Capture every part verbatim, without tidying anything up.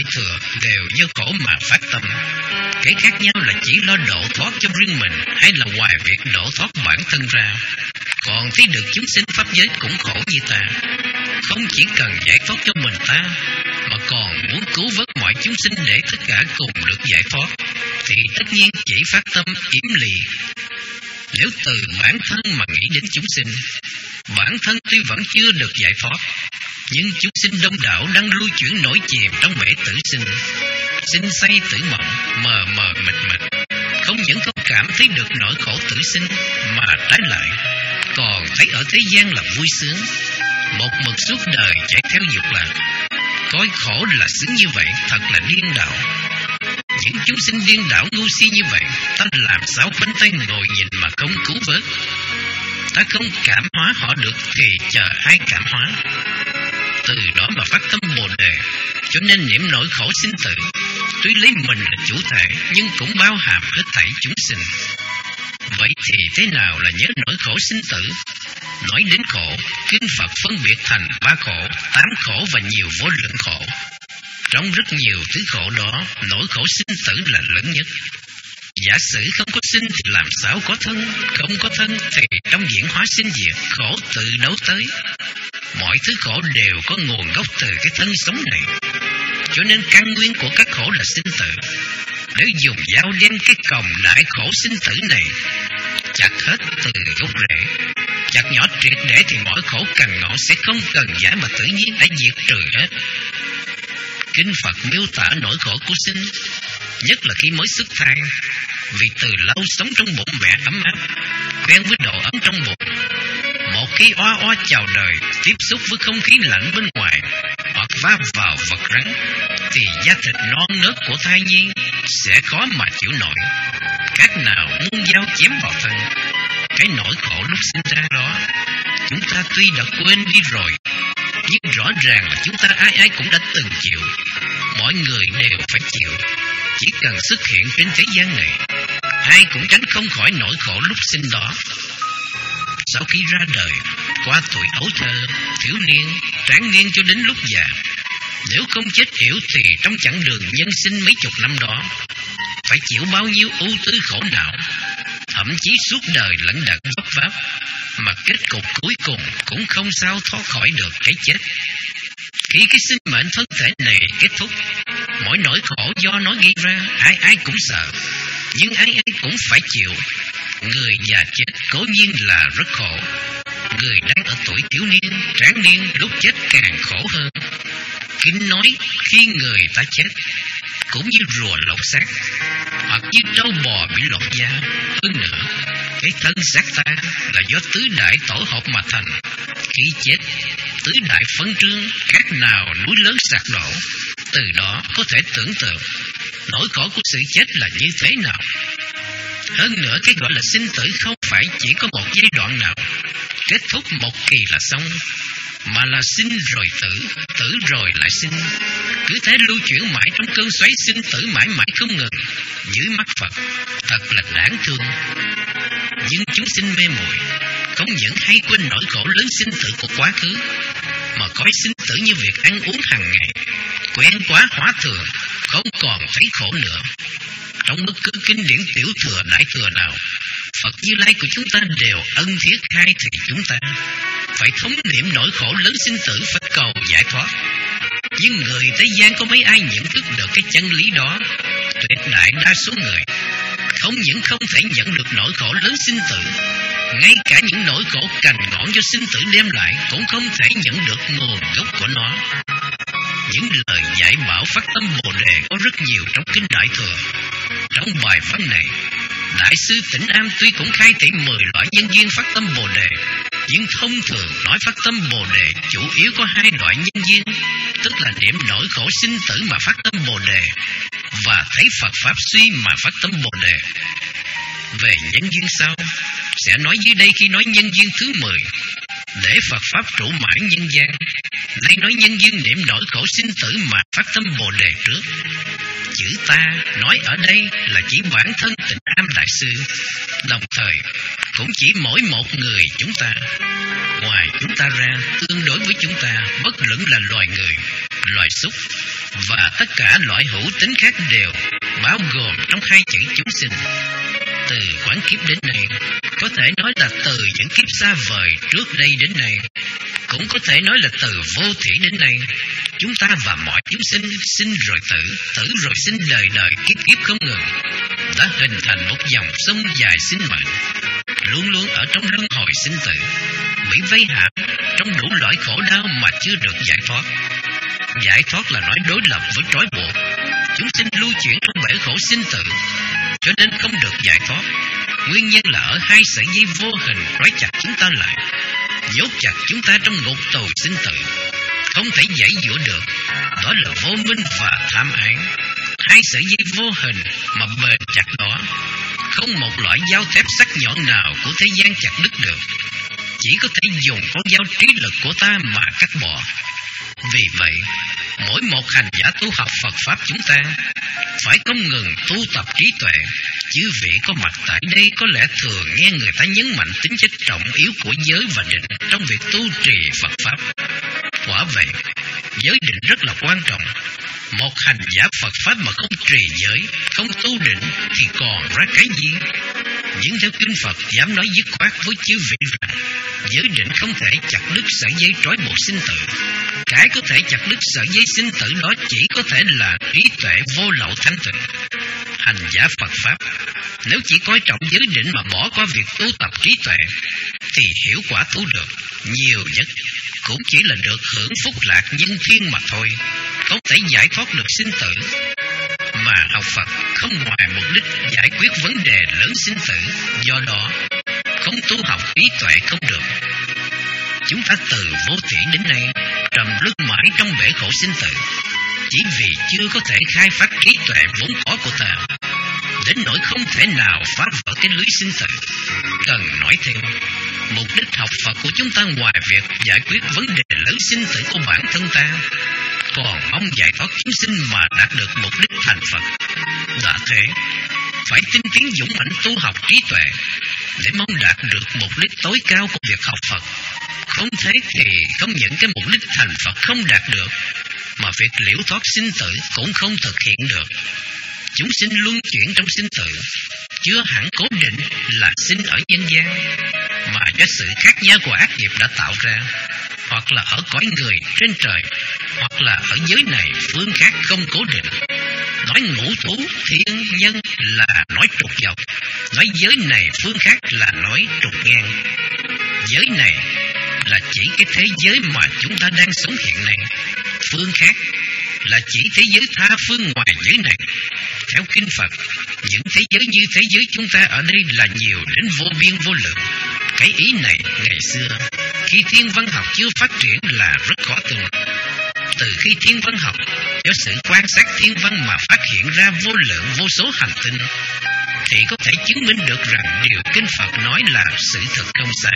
thừa đều do khổ mà phát tâm. Cái khác nhau là chỉ lo độ thoát cho riêng mình hay là ngoài việc độ thoát bản thân ra. Còn thấy được chúng sinh pháp giới cũng khổ như ta, không chỉ cần giải thoát cho mình ta, mà còn muốn cứu vớt mọi chúng sinh để tất cả cùng được giải thoát, thì tất nhiên chỉ phát tâm yếm lì. Nếu từ bản thân mà nghĩ đến chúng sinh, bản thân tuy vẫn chưa được giải thoát, nhưng chúng sinh đông đảo đang lưu chuyển nổi chìm trong bể tử sinh, sinh say tử mộng, mờ mờ mịt mịt, không những không cảm thấy được nỗi khổ tử sinh, mà trái lại còn thấy ở thế gian là vui sướng, một mực suốt đời chạy theo dục lạc. Coi khổ là sướng như vậy thật là điên đảo. Những chúng sinh điên đảo ngu si như vậy, ta làm sao khoanh tay ngồi nhìn mà không cứu vớt? Ta không cảm hóa họ được thì chờ ai cảm hóa? Từ đó mà phát tâm Bồ Đề, cho nên niệm nỗi khổ sinh tử, tuy lấy mình là chủ thể nhưng cũng bao hàm hết thảy chúng sinh. Vậy thì thế nào là nhớ nỗi khổ sinh tử? Nói đến khổ, kinh Phật phân biệt thành ba khổ, tám khổ và nhiều vô lượng khổ. Trong rất nhiều thứ khổ đó, nỗi khổ sinh tử là lớn nhất. Giả sử không có sinh thì làm sao có thân, không có thân thì trong diễn hóa sinh diệt, khổ từ đâu tới? Mọi thứ khổ đều có nguồn gốc từ cái thân sống này, cho nên căn nguyên của các khổ là sinh tử. Nếu dùng dao đem cái còng đại khổ sinh tử này chặt hết từ gốc rễ, chặt nhỏ triệt để, thì mỗi khổ cành ngọn sẽ không cần giải mà tự nhiên đã diệt trừ hết. Kinh Phật miêu tả nỗi khổ của sinh, nhất là khi mới xuất thai, vì từ lâu sống trong bụng mẹ ấm áp, quen với độ ấm trong bụng. Một khi oa oa chào đời, tiếp xúc với không khí lạnh bên ngoài, hoặc va vào vật rắn, thì da thịt non nớt của thai nhi sẽ khó mà chịu nổi. Các nào muốn dao chém vào thân. Cái nỗi khổ lúc sinh ra đó, chúng ta tuy đã quên đi rồi, nhưng rõ ràng là chúng ta ai ai cũng đã từng chịu. Mọi người đều phải chịu. Chỉ cần xuất hiện trên thế gian này, ai cũng tránh không khỏi nỗi khổ lúc sinh đó. Sau khi ra đời, qua tuổi ấu thơ, thiếu niên, tráng niên cho đến lúc già, nếu không chết yểu thì trong chặng đường nhân sinh mấy chục năm đó, phải chịu bao nhiêu ưu tư khổ não, thậm chí suốt đời lẫn đận vấp váp, mà kết cục cuối cùng cũng không sao thoát khỏi được cái chết. Khi cái sinh mệnh thân thể này kết thúc, mỗi nỗi khổ do nó gây ra, ai ai cũng sợ, nhưng ai ai cũng phải chịu. Người già chết cố nhiên là rất khổ, người đang ở tuổi thiếu niên, tráng niên lúc chết càng khổ hơn. Kinh nói khi người ta chết cũng như rùa lột xác, hoặc như trâu bò bị lột da. Hơn nữa, cái thân xác ta là do tứ đại tổ hợp mà thành. Khi chết, tứ đại phân trương, khác nào núi lớn sạt đổ. Từ đó có thể tưởng tượng nỗi khổ của sự chết là như thế nào. Hơn nữa, cái gọi là sinh tử không phải chỉ có một giai đoạn nào kết thúc một kỳ là xong, mà là sinh rồi tử, tử rồi lại sinh, cứ thế lưu chuyển mãi trong cơn xoáy sinh tử mãi mãi không ngừng. Dưới mắt Phật thật là đáng thương. Nhưng chúng sinh mê muội, không những hay quên nỗi khổ lớn sinh tử của quá khứ, mà coi sinh tử như việc ăn uống hàng ngày, quen quá hóa thường, không còn thấy khổ nữa. Trong bất cứ kinh điển tiểu thừa đại thừa nào, Phật Như Lai của chúng ta đều ân thiết khai thị chúng ta phải thống niệm nỗi khổ lớn sinh tử, phải cầu giải thoát. Nhưng người thế gian có mấy ai nhận thức được cái chân lý đó? Tuyệt đại đa số người không những không thể nhận được nỗi khổ lớn sinh tử, ngay cả những nỗi khổ cành ngọn do sinh tử đem lại cũng không thể nhận được nguồn gốc của nó. Những lời dạy bảo phát tâm Bồ Đề có rất nhiều trong kinh Đại Thừa. Trong bài văn này, Đại sư Tĩnh Am tuy cũng khai thị mười loại nhân duyên phát tâm Bồ Đề, nhưng thông thường nói phát tâm Bồ Đề chủ yếu có hai loại nhân duyên, tức là niệm nỗi khổ sinh tử mà phát tâm Bồ Đề, và thấy Phật Pháp suy mà phát tâm Bồ Đề. Về nhân duyên sau, sẽ nói dưới đây khi nói nhân duyên thứ mười, để Phật Pháp trụ mãi nhân gian. Đây nói nhân duyên niệm nỗi khổ sinh tử mà phát tâm Bồ Đề trước. Chữ ta nói ở đây là chỉ bản thân Tịnh Am Đại Sư, đồng thời cũng chỉ mỗi một người chúng ta. Ngoài chúng ta ra, tương đối với chúng ta, bất luận là loài người, loài súc và tất cả loại hữu tính khác đều bao gồm trong hai chữ chúng sinh. Từ quán kiếp đến nay, có thể nói là từ những kiếp xa vời trước đây đến nay, cũng có thể nói là từ vô thủy đến nay. Chúng ta và mọi chúng sinh sinh rồi tử, tử rồi sinh, đời đời kiếp kiếp không ngừng, đã hình thành một dòng sông dài sinh mệnh, luôn luôn ở trong luân hồi sinh tử, bị vây hãm trong đủ loại khổ đau mà chưa được giải thoát. Giải thoát là nói đối lập với trói buộc. Chúng sinh lưu chuyển trong bể khổ sinh tử, cho nên không được giải thoát. Nguyên nhân là ở hai sợi dây vô hình trói chặt chúng ta lại, nhốt chặt chúng ta trong ngục tù sinh tử, không thể giải giũa được. Đó là vô minh và tham ái. Hai sợi dây vô hình mà bền chặt đó, không một loại dao thép sắc nhọn nào của thế gian chặt đứt được, chỉ có thể dùng con dao trí lực của ta mà cắt bỏ. Vì vậy, mỗi một hành giả tu học Phật Pháp chúng ta phải không ngừng tu tập trí tuệ. Chư vị có mặt tại đây có lẽ thường nghe người ta nhấn mạnh tính chất trọng yếu của giới và định trong việc tu trì Phật Pháp. Quả vậy, giới định rất là quan trọng. Một hành giả Phật Pháp mà không trì giới, không tu định thì còn ra cái gì? Nhưng theo kinh Phật dám nói dứt khoát với chư vị rằng giới định không thể chặt đứt sợi dây trói buộc sinh tử. Cái có thể chặt đứt sợi dây sinh tử đó chỉ có thể là trí tuệ vô lậu thanh tịnh. Hành giả Phật Pháp nếu chỉ coi trọng giới định mà bỏ qua việc tu tập trí tuệ thì hiệu quả tu được nhiều nhất cũng chỉ là được hưởng phúc lạc nhân thiên mà thôi, không thể giải thoát được sinh tử. Mà học Phật không ngoài mục đích giải quyết vấn đề lớn sinh tử, do đó không tu học trí tuệ không được. Chúng ta từ vô thủy đến nay trầm luân mãi trong bể khổ sinh tử, chỉ vì chưa có thể khai phát trí tuệ vốn có của ta, đến nỗi không thể nào phá vỡ cái lưới sinh tử. Cần nói thêm, mục đích học Phật của chúng ta ngoài việc giải quyết vấn đề lớn sinh tử của bản thân ta, còn mong giải thoát chúng sinh mà đạt được mục đích thành Phật. Đã thế, phải tinh tiến dũng mãnh tu học trí tuệ để mong đạt được mục đích tối cao của việc học Phật. Không thế thì không những cái mục đích thành Phật không đạt được, mà việc liễu thoát sinh tử cũng không thực hiện được. Chúng sinh luân chuyển trong sinh tử, chưa hẳn cố định là sinh ở nhân gian, mà do sự khác nhau của ác nghiệp đã tạo ra, hoặc là ở cõi người trên trời, hoặc là ở giới này phương khác không cố định. Nói ngũ thú thiên nhân là nói trục dọc, nói giới này phương khác là nói trục ngang. Giới này là chỉ cái thế giới mà chúng ta đang sống hiện nay, phương khác là chỉ thế giới tha phương ngoài giới này. Theo kinh Phật, những thế giới như thế giới chúng ta ở đây là nhiều đến vô biên vô lượng. Cái ý này ngày xưa khi thiên văn học chưa phát triển là rất khó tin. Từ khi thiên văn học do sự quan sát thiên văn mà phát hiện ra vô lượng vô số hành tinh, thì có thể chứng minh được rằng điều kinh Phật nói là sự thật không sai.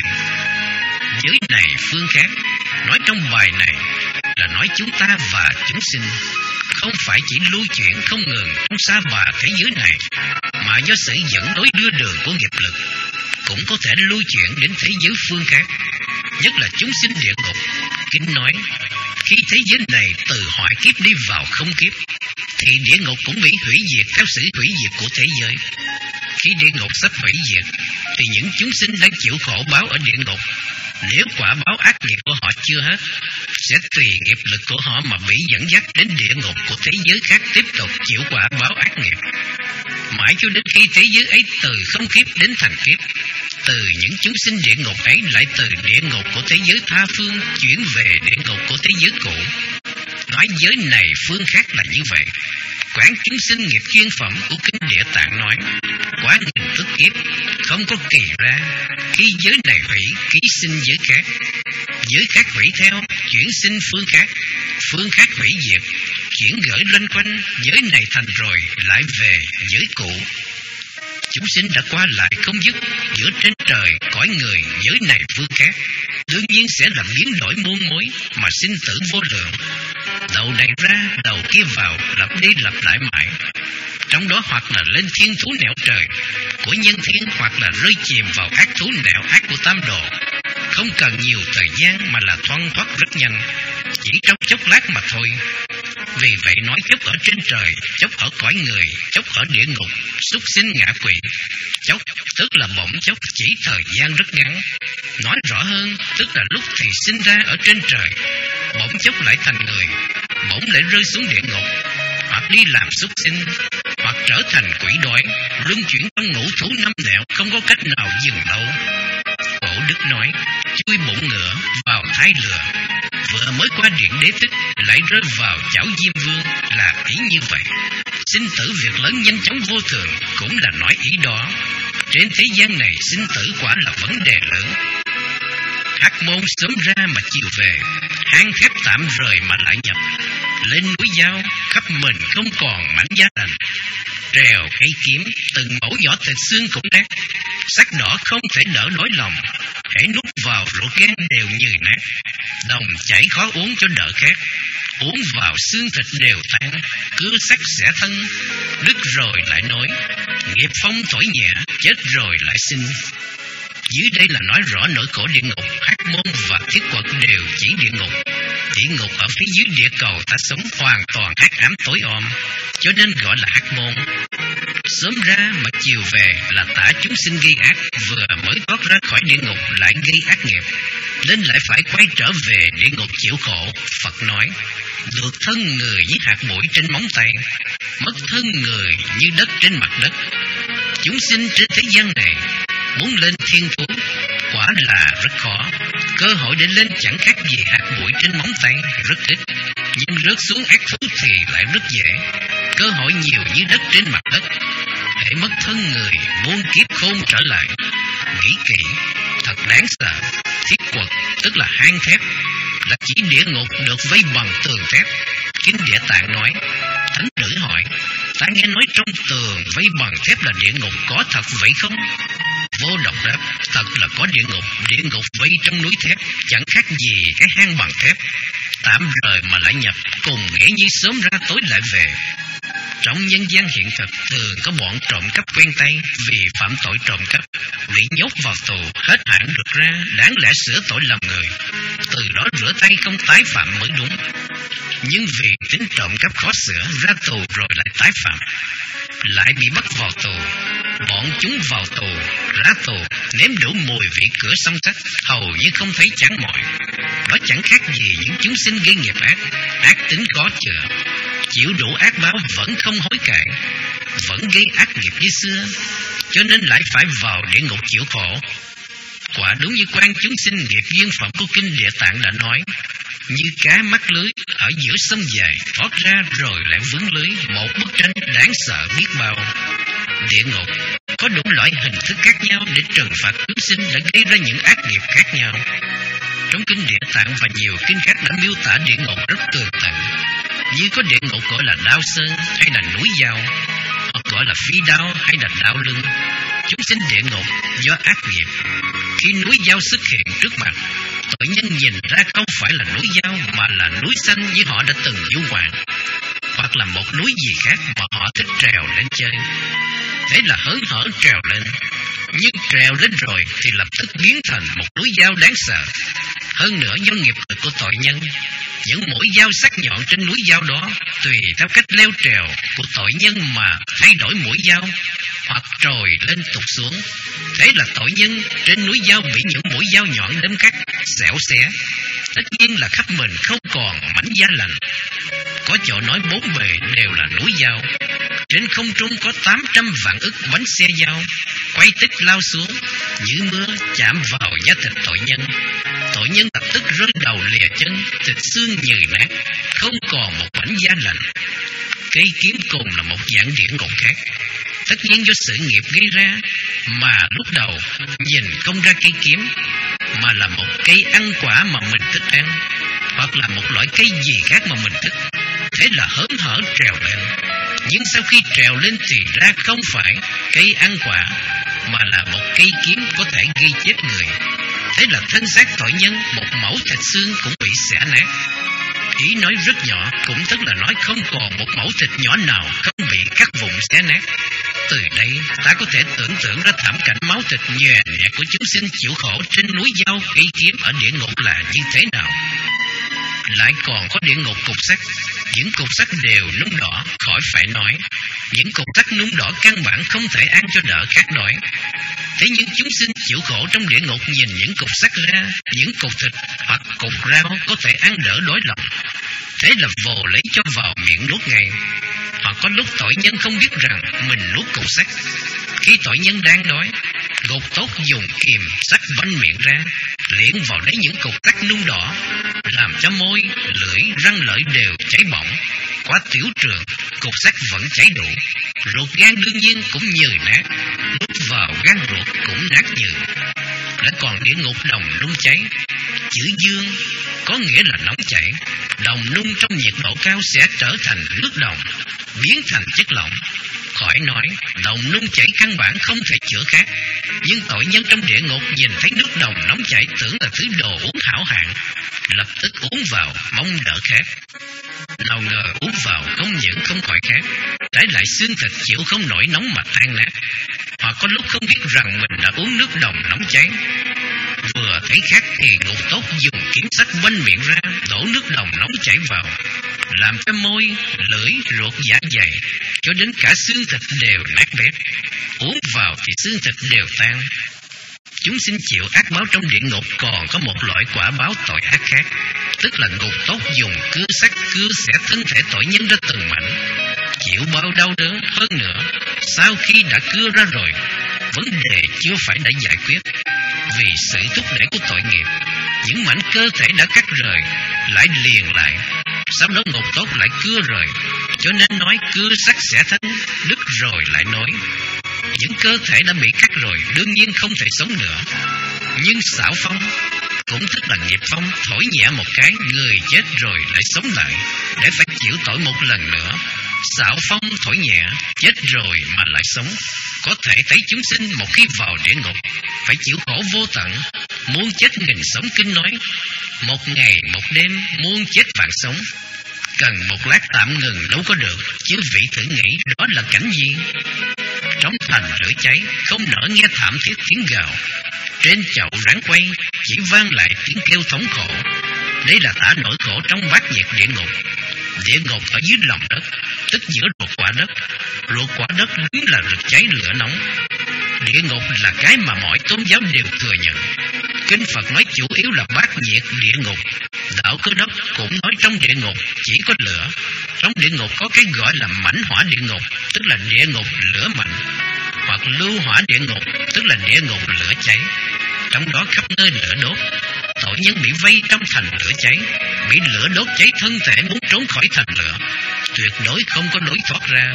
Giới này phương khác, nói trong bài này là nói chúng ta và chúng sinh không phải chỉ lưu chuyển không ngừng trong sa bà thế giới này, mà do sự dẫn đối đưa đường của nghiệp lực cũng có thể lưu chuyển đến thế giới phương khác, nhất là chúng sinh địa ngục. Kinh nói khi thế giới này từ hoại kiếp đi vào không kiếp, thì địa ngục cũng bị hủy diệt theo sự hủy diệt của thế giới. Khi địa ngục sắp hủy diệt, thì những chúng sinh đang chịu khổ báo ở địa ngục, nếu quả báo ác nghiệp của họ chưa hết, sẽ tùy nghiệp lực của họ mà bị dẫn dắt đến địa ngục của thế giới khác tiếp tục chịu quả báo ác nghiệp, mãi cho đến khi thế giới ấy từ không kiếp đến thành kiếp. Từ những chúng sinh địa ngục ấy lại từ địa ngục của thế giới tha phương chuyển về địa ngục của thế giới cũ. Nói giới này phương khác là như vậy. Quán chúng sinh nghiệp chuyên phẩm của kinh Địa Tạng nói, quá nghìn ức kiếp không có kỳ ra, khi giới này hủy ký sinh giới khác, giới khác hủy theo chuyển sinh phương khác, phương khác hủy diệt chuyển gửi loanh quanh, giới này thành rồi lại về giới cũ. Chúng sinh đã qua lại không dứt giữa trên trời cõi người giới này phương khác, đương nhiên sẽ làm biến đổi muôn mối mà sinh tử vô lượng. Đầu này ra đầu kia vào, lặp đi lặp lại mãi. Trong đó hoặc là lên thiên thú nẻo trời của nhân thiên, hoặc là rơi chìm vào ác thú nẻo ác của tam đồ. Không cần nhiều thời gian mà là thoăn thoắt rất nhanh, chỉ trong chốc lát mà thôi. Vì vậy nói chốc ở trên trời, chốc ở cõi người, chốc ở địa ngục, súc sinh ngạ quỷ. Chốc tức là bỗng chốc, chỉ thời gian rất ngắn. Nói rõ hơn, tức là lúc thì sinh ra ở trên trời, bỗng chốc lại thành người, bỗng lại rơi xuống địa ngục, hoặc đi làm súc sinh, hoặc trở thành quỷ đói, luân chuyển trong ngũ thú năm nẻo, không có cách nào dừng đâu. Cổ đức nói, chui bụng ngựa vào thái lừa, vừa mới qua điện đế tích lại rơi vào chảo Diêm Vương, là ý như vậy. Sinh tử việc lớn nhanh chóng vô thường, cũng là nói ý đó. Trên thế gian này sinh tử quả là vấn đề lớn. Hắc môn sớm ra mà chiều về, hang thép tạm rời mà lại nhập. Lên núi Dao, khắp mình không còn mảnh da lành. Trèo cây kiếm, từng mẫu nhỏ thịt xương cũng nát. Sắc đỏ không thể đỡ nỗi lòng, hãy nuốt vào ruột gan đều như nát. Đồng chảy khó uống cho đỡ khát, uống vào xương thịt đều tan. Cứ sắc xẻ thân, đứt rồi lại nối. Nghiệp phong thổi nhẹ, chết rồi lại sinh. Dưới đây là nói rõ nỗi khổ địa ngục. Hắc môn và thiết quật đều chỉ địa ngục. Địa ngục ở phía dưới địa cầu ta sống hoàn toàn hắc ám tối om, cho nên gọi là hắc môn. Sớm ra mà chiều về là tả chúng sinh gây ác, vừa mới thoát ra khỏi địa ngục lại gây ác nghiệp, nên lại phải quay trở về địa ngục chịu khổ. Phật nói, được thân người với hạt bụi trên móng tay, mất thân người như đất trên mặt đất. Chúng sinh trên thế gian này muốn lên thiên thú quả là rất khó. Cơ hội để lên chẳng khác gì hạt bụi trên móng tay, rất ít. Nhưng rớt xuống ác thú thì lại rất dễ. Cơ hội nhiều như đất trên mặt đất. Hễ mất thân người, muôn kiếp khôn trở lại. Nghĩ kỹ, thật đáng sợ. Thiết quật tức là hang thép, là chỉ địa ngục được vây bằng tường thép. Kinh Địa Tạng nói, thánh tử hỏi, ta nghe nói trong tường vây bằng thép là địa ngục, có thật vậy không? Vô Độc đáp, thật là có địa ngục. Địa ngục vây trong núi thép, chẳng khác gì cái hang bằng thép. Tạm rời mà lại nhập, cùng nghĩa như sớm ra tối lại về. Trong nhân gian hiện thực thường có bọn trộm cắp quen tay, vì phạm tội trộm cắp bị nhốt vào tù, hết hạn được ra, đáng lẽ sửa tội làm người, từ đó rửa tay không tái phạm mới đúng. Nhưng vì tính trộm cắp khó sửa, ra tù rồi lại tái phạm, lại bị bắt vào tù. Bọn chúng vào tù, ra tù, nếm đủ mùi vị cửa song sắt, hầu như không thấy chán mỏi. Đó chẳng khác gì những chúng sinh gây nghiệp ác, ác tính khó chữa, chịu đủ ác báo vẫn không hối cải, vẫn gây ác nghiệp như xưa, cho nên lại phải vào địa ngục chịu khổ. Quả đúng như quan chúng sinh nghiệp duyên phẩm của Kinh Địa Tạng đã nói, như cá mắc lưới ở giữa sông dài, thoát ra rồi lại vướng lưới, một bức tranh đáng sợ biết bao. Địa ngục có đủ loại hình thức khác nhau để trừng phạt chúng sinh đã gây ra những ác nghiệp khác nhau. Trong Kinh Địa Tạng và nhiều kinh khác đã miêu tả địa ngục rất tường tận, như có địa ngục gọi là đao sơn hay là núi dao, hoặc gọi là phi đao hay là đao lưng. Chúng sinh địa ngục do ác nghiệp, khi núi dao xuất hiện trước mặt, tội nhân nhìn ra không phải là núi dao mà là núi xanh như họ đã từng du ngoạn, hoặc là một núi gì khác mà họ thích trèo lên chơi. Thế là hớn hở trèo lên, nhưng trèo lên rồi thì lập tức biến thành một núi dao đáng sợ. Hơn nữa do nghiệp lực của tội nhân, những mũi dao sắc nhọn trên núi dao đó tùy theo cách leo trèo của tội nhân mà thay đổi mũi dao, hoặc trồi lên tụt xuống. Thế là tội nhân trên núi dao bị những mũi dao nhọn đâm cắt, xẻo xé, tất nhiên là khắp mình không còn mảnh da lành. Có chỗ nói bốn bề đều là núi dao. Trên không trung có tám trăm vạn ức bánh xe dao quay tích lao xuống như mưa, chạm vào da thịt tội nhân. Tội nhân lập tức rơi đầu lìa chân, thịt xương nhừ nát, không còn một mảnh da lành. Cây kiếm cùng là một dạng địa ngục khác, tất nhiên do sự nghiệp gây ra, mà lúc đầu nhìn không ra cây kiếm, mà là một cây ăn quả mà mình thích ăn, hoặc là một loại cây gì khác mà mình thích. Thế là hớn hở trèo lên. Nhưng sau khi trèo lên thì ra không phải cây ăn quả, mà là một cây kiếm có thể gây chết người. Thế là thân xác tội nhân một mẩu thịt xương cũng bị xẻ nát. Ý nói rất nhỏ, cũng tức là nói không còn một mẩu thịt nhỏ nào không bị cắt vụn xé nát. Từ đây ta có thể tưởng tượng ra thảm cảnh máu thịt nhòe nhẹ của chúng sinh chịu khổ trên núi dao cây kiếm ở địa ngục là như thế nào. Lại còn có địa ngục cục sắt, Những cục sắt đều nung đỏ, khỏi phải nói. Những cục sắt nung đỏ căn bản không thể ăn cho đỡ khát đói. Thế nhưng chúng sinh chịu khổ trong địa ngục nhìn những cục sắt ra, những cục thịt hoặc cục rau có thể ăn đỡ đói lòng. Thế là vồ lấy cho vào miệng nuốt ngay. Hoặc có lúc tội nhân không biết rằng mình nuốt cục sắt. Khi tội nhân đang đói, ngục tốt dùng kìm sắt banh miệng ra, liễn vào lấy những cục sắt nung đỏ, làm cho môi, lưỡi, răng lợi đều cháy bỏng. Qua tiểu trường, cục sắt vẫn cháy đủ. Ruột gan đương nhiên cũng nhừ nát, nuốt vào gan ruột cũng nát nhừ. Đã còn địa ngục đồng nung cháy. Chữ dương có nghĩa là nóng chảy. Đồng nung trong nhiệt độ cao sẽ trở thành nước đồng, biến thành chất lỏng. Khỏi nói, đồng nung chảy căn bản không thể chữa khát. Nhưng tội nhân trong địa ngục nhìn thấy nước đồng nóng chảy tưởng là thứ đồ uống hảo hạng, lập tức uống vào mong đỡ khát. Nào ngờ uống vào không những không khỏi khát, trái lại xương thịt chịu không nổi nóng mà tan nát. Hoặc có lúc không biết rằng mình đã uống nước đồng nóng cháy. Vừa thấy khát thì ngục tốt dùng kiếm sắt banh miệng ra, đổ nước đồng nóng chảy vào, làm cho môi, lưỡi, ruột, dạ dày cho đến cả xương thịt đều nát bét. Uống vào thì xương thịt đều tan. Chúng sinh chịu ác báo trong địa ngục còn có một loại quả báo tội ác khác, tức là ngục tốt dùng cưa sắt cưa xẻ thân thể tội nhân ra từng mảnh, chịu bao đau đớn. Hơn nữa, sau khi đã cưa ra rồi, vấn đề chưa phải đã giải quyết. Vì sự thúc đẩy của tội nghiệp, những mảnh cơ thể đã cắt rời lại liền lại, sau đó ngục tốt lại cưa rời, cho nên nói cưa sắt xẻ thân, đứt rồi lại nối. Những cơ thể đã bị cắt rồi đương nhiên không thể sống nữa. Nhưng xảo phong, cũng tức là nghiệp phong, thổi nhẹ một cái, người chết rồi lại sống lại, để phải chịu tội một lần nữa. Xảo phong thổi nhẹ, chết rồi mà lại sống. Có thể thấy chúng sinh một khi vào địa ngục phải chịu khổ vô tận, muốn chết nghìn sống kinh nói, một ngày một đêm muốn chết vạn sống. Cần một lát tạm ngừng đâu có được, chứ vị thử nghĩ đó là cảnh gì? Trong thành lửa cháy, không nỡ nghe thảm thiết tiếng gào. Trên chậu rắn quay chỉ vang lại tiếng kêu thống khổ. Đây là tả nỗi khổ trong bát nhiệt địa ngục. Địa ngục ở dưới lòng đất, tức giữa ruột quả đất. Ruột quả đất đúng là rực cháy lửa nóng. Địa ngục là cái mà mọi tôn giáo đều thừa nhận. Kinh Phật nói chủ yếu là bát nhiệt địa ngục. Đạo Cơ Đốc cũng nói trong địa ngục chỉ có lửa. Trong địa ngục có cái gọi là mãnh hỏa địa ngục, tức là địa ngục lửa mạnh, hoặc lưu hỏa địa ngục, tức là địa ngục lửa cháy. Trong đó khắp nơi lửa đốt. Tội nhân bị vây trong thành lửa cháy, bị lửa đốt cháy thân thể, muốn trốn khỏi thành lửa tuyệt đối không có lối thoát ra.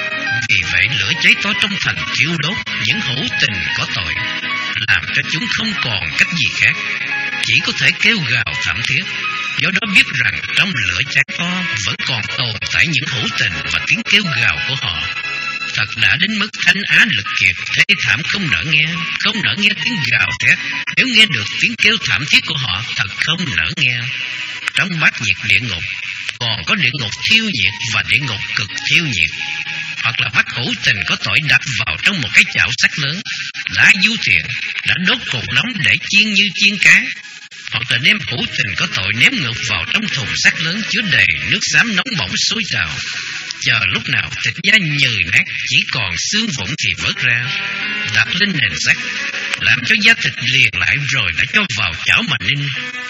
Vì vậy lửa cháy to trong thành thiêu đốt những hữu tình có tội, làm cho chúng không còn cách gì khác, chỉ có thể kêu gào thảm thiết. Do đó biết rằng trong lửa cháy to vẫn còn tồn tại những hữu tình và tiếng kêu gào của họ. Thật đã đến mức thanh á lực kiệt, thê thảm không nỡ nghe, không nỡ nghe tiếng gào thét. Nếu nghe được tiếng kêu thảm thiết của họ, thật không nỡ nghe. Trong bát nhiệt địa ngục còn có địa ngục thiêu nhiệt và địa ngục cực thiêu nhiệt. Hoặc là bắt hữu tình có tội đặt vào trong một cái chảo sắt lớn, đã du thuyền, đã đốt cột nóng để chiên như chiên cá. Hoặc là đem hữu tình có tội ném ngược vào trong thùng sắt lớn chứa đầy nước xám nóng bỏng sôi trào. Chờ lúc nào thịt da nhừ nát, chỉ còn xương vụn thì vớt ra, đặt lên nền sắt, làm cho da thịt liền lại rồi đã cho vào chảo mà ninh.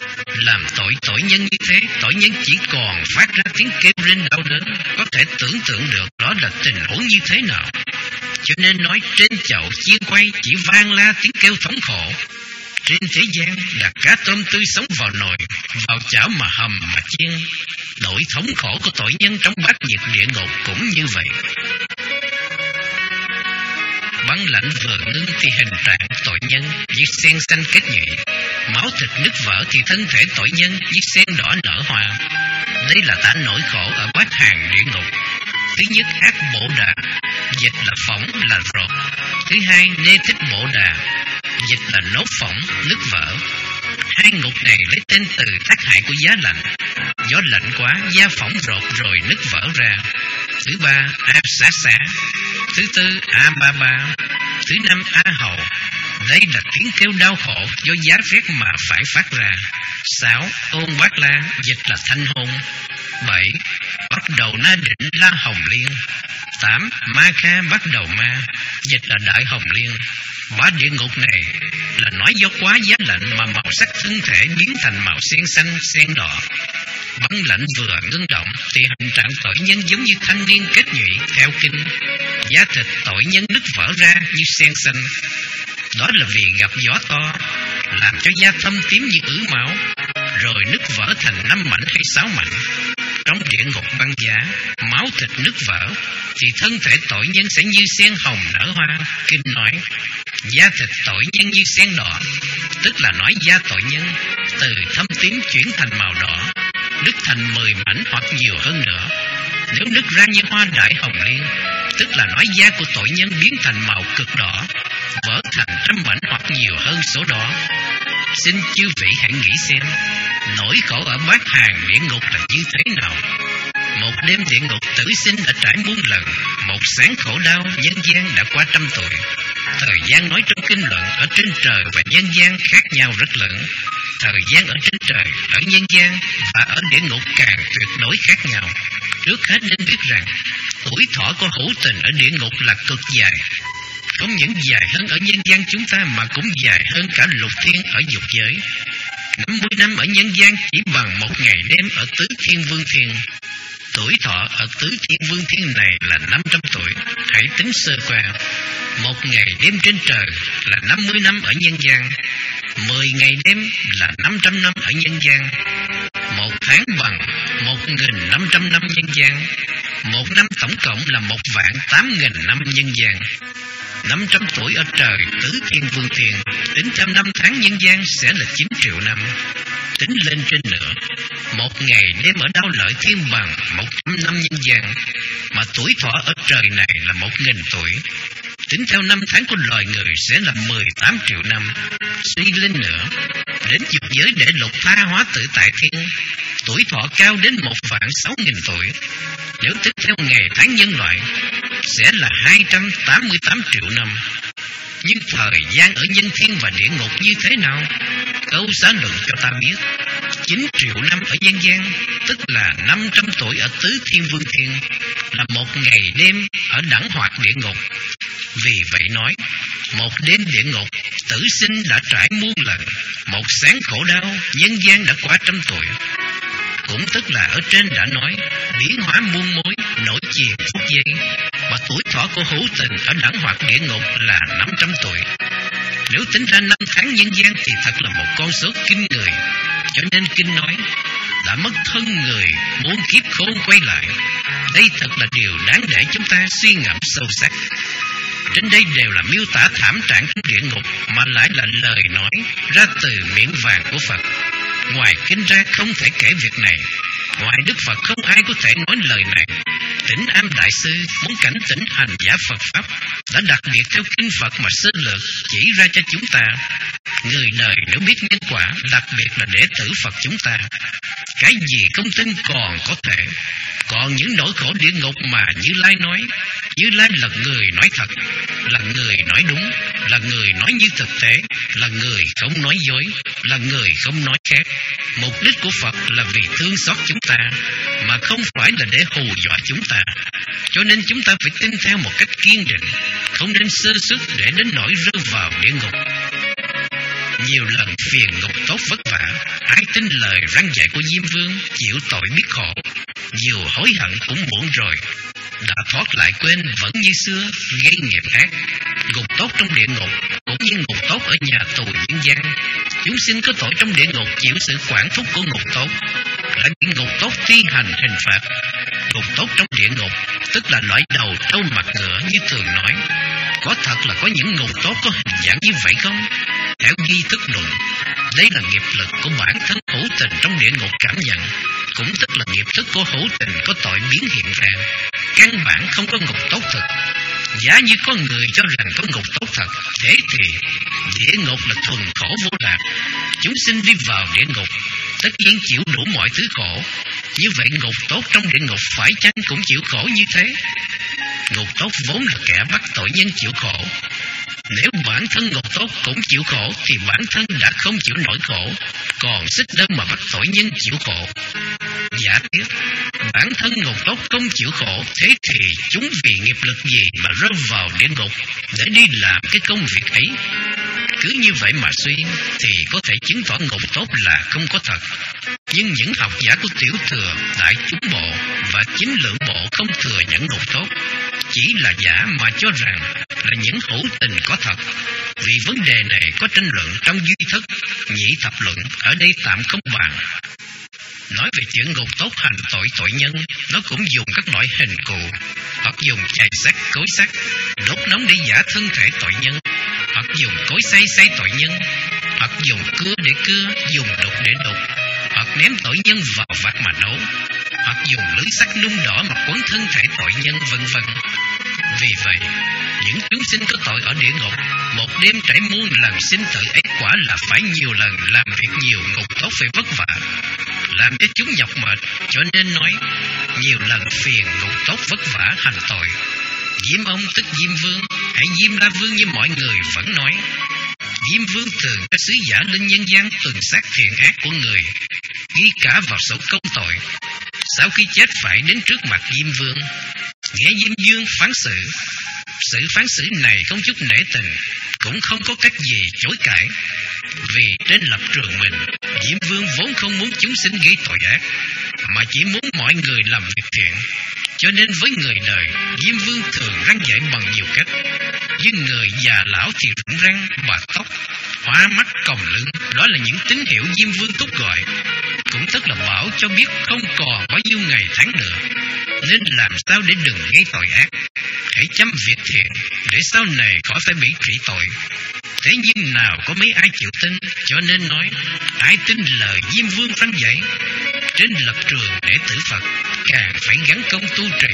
Làm tội tội nhân như thế, tội nhân chỉ còn phát ra tiếng kêu rên đau đớn. Có thể tưởng tượng được đó là tình huống như thế nào. Cho nên nói trên chậu chiên quay chỉ vang la tiếng kêu thống khổ. Trên thế gian đặt cá tôm tươi sống vào nồi, vào chảo mà hầm mà chiên. Nỗi thống khổ của tội nhân trong bát nhiệt địa ngục cũng như vậy. Băng lạnh vừa ngưng thì hình trạng tội nhân như sen xanh kết nhụy, máu thịt nứt vỡ thì thân thể tội nhân như sen đỏ nở hoa. Đây là tả nỗi khổ ở bát hàng địa ngục. Thứ nhất ác bộ đà, dịch là phỏng là rột. Thứ hai nê thích bộ đà, dịch là nốt phỏng nứt vỡ. Hai ngục này lấy tên từ tác hại của giá lạnh. Gió lạnh quá, da phỏng rột rồi nứt vỡ ra. Thứ ba a xá xá. Thứ tư a ba ba. Thứ năm a hầu. Đây là tiếng kêu đau khổ do giá rét mà phải phát ra. Sáu ôn bát la, dịch là thanh hôn. bảy. Bắt đầu na định La Hồng Liên. Tám. Ma Kha bắt đầu ma, dịch là Đại Hồng Liên. Ba địa ngục này là nói do quá giá lạnh mà màu sắc thân thể biến thành màu xen xanh, xen đỏ. Băng lạnh vừa ngưng động thì hình trạng tội nhân giống như thanh niên kết nhụy theo kinh. Da thịt tội nhân nứt vỡ ra như sen xanh. Đó là vì gặp gió to, làm cho da thâm tím như ứ máu, rồi nứt vỡ thành năm mảnh hay sáu mảnh. Trong địa ngục băng giá, máu thịt nứt vỡ, thì thân thể tội nhân sẽ như sen hồng nở hoa. Kinh nói, da thịt tội nhân như sen đỏ, tức là nói da tội nhân từ thâm tím chuyển thành màu đỏ, nứt thành mười mảnh hoặc nhiều hơn nữa. Nếu nứt ra như hoa Đại Hồng Liên, tức là nói da của tội nhân biến thành màu cực đỏ, vỡ thành trăm mảnh hoặc nhiều hơn số đó. Xin chư vị hãy nghĩ xem, nỗi khổ ở bát hàng địa ngục là như thế nào. Một đêm địa ngục tử sinh đã trải muôn lần, một sáng khổ đau nhân gian đã qua trăm tuổi. Thời gian nói trong kinh luận ở trên trời và nhân gian khác nhau rất lớn. Thời gian ở trên trời, ở nhân gian và ở địa ngục càng tuyệt đối khác nhau. Trước hết nên biết rằng tuổi thọ của hữu tình ở địa ngục là cực dài, không những dài hơn ở nhân gian chúng ta mà cũng dài hơn cả lục thiên ở dục giới. năm mươi năm ở nhân gian chỉ bằng một ngày đêm ở tứ thiên vương thiên. Tuổi thọ ở tứ thiên vương thiên này là năm trăm tuổi. Hãy tính sơ qua, một ngày đêm trên trời là năm mươi năm ở nhân gian, mười ngày đêm là năm trăm năm ở nhân gian, một tháng bằng một nghìn năm trăm năm nhân gian, một năm tổng cộng là một vạn tám nghìn năm nhân gian. Năm trăm tuổi ở trời tứ thiên vương thiên, tính theo năm tháng nhân gian sẽ là chín triệu năm. Tính lên trên nữa, một ngày đêm ở đao lợi thiên bằng một trăm năm nhân gian, mà tuổi thọ ở trời này là một nghìn tuổi. Tính theo năm tháng của loài người sẽ là mười tám triệu năm. Suy lên nữa, đến dục giới để lục tha hóa tự tại thiên, tuổi thọ cao đến một vạn sáu nghìn tuổi. Nếu tính theo ngày tháng nhân loại sẽ là hai trăm tám mươi tám triệu năm. Nhưng thời gian ở nhân thiên và địa ngục như thế nào? Câu xã luận cho ta biết, chín triệu năm ở nhân gian, tức là năm trăm tuổi ở tứ thiên vương thiên, là một ngày đêm ở đẳng hoạt địa ngục. Vì vậy nói, một đêm địa ngục tử sinh đã trải muôn lần, một sáng khổ đau nhân gian đã qua trăm tuổi. Cũng tức là ở trên đã nói, biến hóa muôn mối, nổi chìm phút giây, mà tuổi thọ của hữu tình ở đẳng hoạt địa ngục là năm trăm tuổi. Nếu tính ra năm tháng nhân gian thì thật là một con số kinh người. Cho nên kinh nói, đã mất thân người, muốn kiếp khôn quay lại. Đây thật là điều đáng để chúng ta suy ngẫm sâu sắc. Trên đây đều là miêu tả thảm trạng trong địa ngục, mà lại là lời nói ra từ miệng vàng của Phật. Ngoài kinh ra không thể kể việc này. Ngoài Đức Phật không ai có thể nói lời này. Tỉnh Am Đại Sư muốn cảnh tỉnh hành giả Phật Pháp, đã đặc biệt theo kinh Phật mà sơ lược chỉ ra cho chúng ta. Người đời nếu biết nhân quả, đặc biệt là đệ tử Phật chúng ta, cái gì không tin còn có thể. Còn những nỗi khổ địa ngục mà Như Lai nói, Như Lai là người nói thật, là người nói đúng, là người nói như thực tế, là người không nói dối, là người không nói khác. Mục đích của Phật là vì thương xót chúng ta, mà không phải là để hù dọa chúng ta. Cho nên chúng ta phải tin theo một cách kiên định, không nên sơ suất để đến nỗi rơi vào địa ngục. Nhiều lần phiền ngục tốt vất vả, ai tin lời răn dạy của Diêm Vương, chịu tội biết khổ, dù hối hận cũng muộn rồi. Đã thoát lại quên vẫn như xưa, gây nghiệp ác. Ngục tốt trong địa ngục cũng như ngục tốt ở nhà tù nhân gian. Chúng sinh có tội trong địa ngục chịu sự quản thúc của ngục tốt, lại bị ngục tốt thi hành hình phạt. Ngục tốt trong địa ngục tức là loại đầu trâu mặt ngựa như thường nói. Có thật là có những ngục tốt có hình dạng như vậy không? Theo ghi thức luận, đây là nghiệp lực của bản thân hữu tình trong địa ngục cảm nhận, cũng tức là nghiệp thức của hữu tình có tội biến hiện ra. Căn bản không có ngục tốt thực. Giả như có người cho rằng có ngục tốt thật, thế thì địa ngục là thuần khổ vô lạc. Chúng sinh đi vào địa ngục tất nhiên chịu đủ mọi thứ khổ. Như vậy ngục tốt trong địa ngục phải chăng cũng chịu khổ như thế? Ngục tốt vốn là kẻ bắt tội nhân chịu khổ. Nếu bản thân ngục tốt cũng chịu khổ thì bản thân đã không chịu nổi khổ. còn xích đơn mà bắt tội nhân chịu khổ. Giả tiếc, bản thân ngục tốt không chịu khổ, thế thì chúng vì nghiệp lực gì mà rơi vào địa ngục để đi làm cái công việc ấy? Cứ như vậy mà suy thì có thể chứng tỏ ngục tốt là không có thật. Nhưng những học giả của tiểu thừa, đại chúng bộ và chính lượng bộ không thừa nhận ngục tốt, chỉ là giả mà cho rằng là những hữu tình có thật. Vì vấn đề này có tranh luận trong duy thức, nhị thập luận, ở đây tạm không bàn. Nói về chuyện ngục tốt hành tội tội nhân, nó cũng dùng các loại hình cụ, hoặc dùng chày sắt, cối sắt, đốt nóng để giả thân thể tội nhân, hoặc dùng cối xay xay tội nhân, hoặc dùng cưa để cưa, dùng đục để đục, hoặc ném tội nhân vào vạc mà nấu, hoặc dùng lưới sắt nung đỏ mà quấn thân thể tội nhân, vân vân. Vì vậy, những chúng sinh có tội ở địa ngục, một đêm trải muôn lần sinh tử ấy quả là phải nhiều lần làm việc nhiều, ngục tốt phải vất vả, làm cho chúng nhọc mệt, cho nên nói nhiều lần phiền ngục tốt vất vả hành tội. Diêm ông tức Diêm Vương hay Diêm La Vương như mọi người vẫn nói. Diêm Vương thường có sứ giả lên nhân gian tuần sát thiện ác của người, ghi cả vào sổ công tội. Sau khi chết phải đến trước mặt Diêm Vương, nghe Diêm Vương phán xử. Sự phán xử này không chút nể tình, cũng không có cách gì chối cãi. Vì trên lập trường mình, Diêm Vương vốn không muốn chúng sinh gây tội ác, mà chỉ muốn mọi người làm việc thiện. Cho nên với người đời, Diêm Vương thường răn dạy bằng nhiều cách. Với người già lão thì rụng răng, bạc tóc, hoa mắt, còng lưng, đó là những tín hiệu Diêm Vương tốt gọi. Cũng tức là bảo cho biết không còn bao nhiêu ngày tháng nữa, nên làm sao để đừng gây tội ác. Hãy chăm việc thiện, để sau này khỏi phải bị trị tội. Thế nhưng nào có mấy ai chịu tin, cho nên nói, ai tin lời Diêm Vương răn dạy. Trên lập trường để tử Phật, càng phải gắn công tu trì.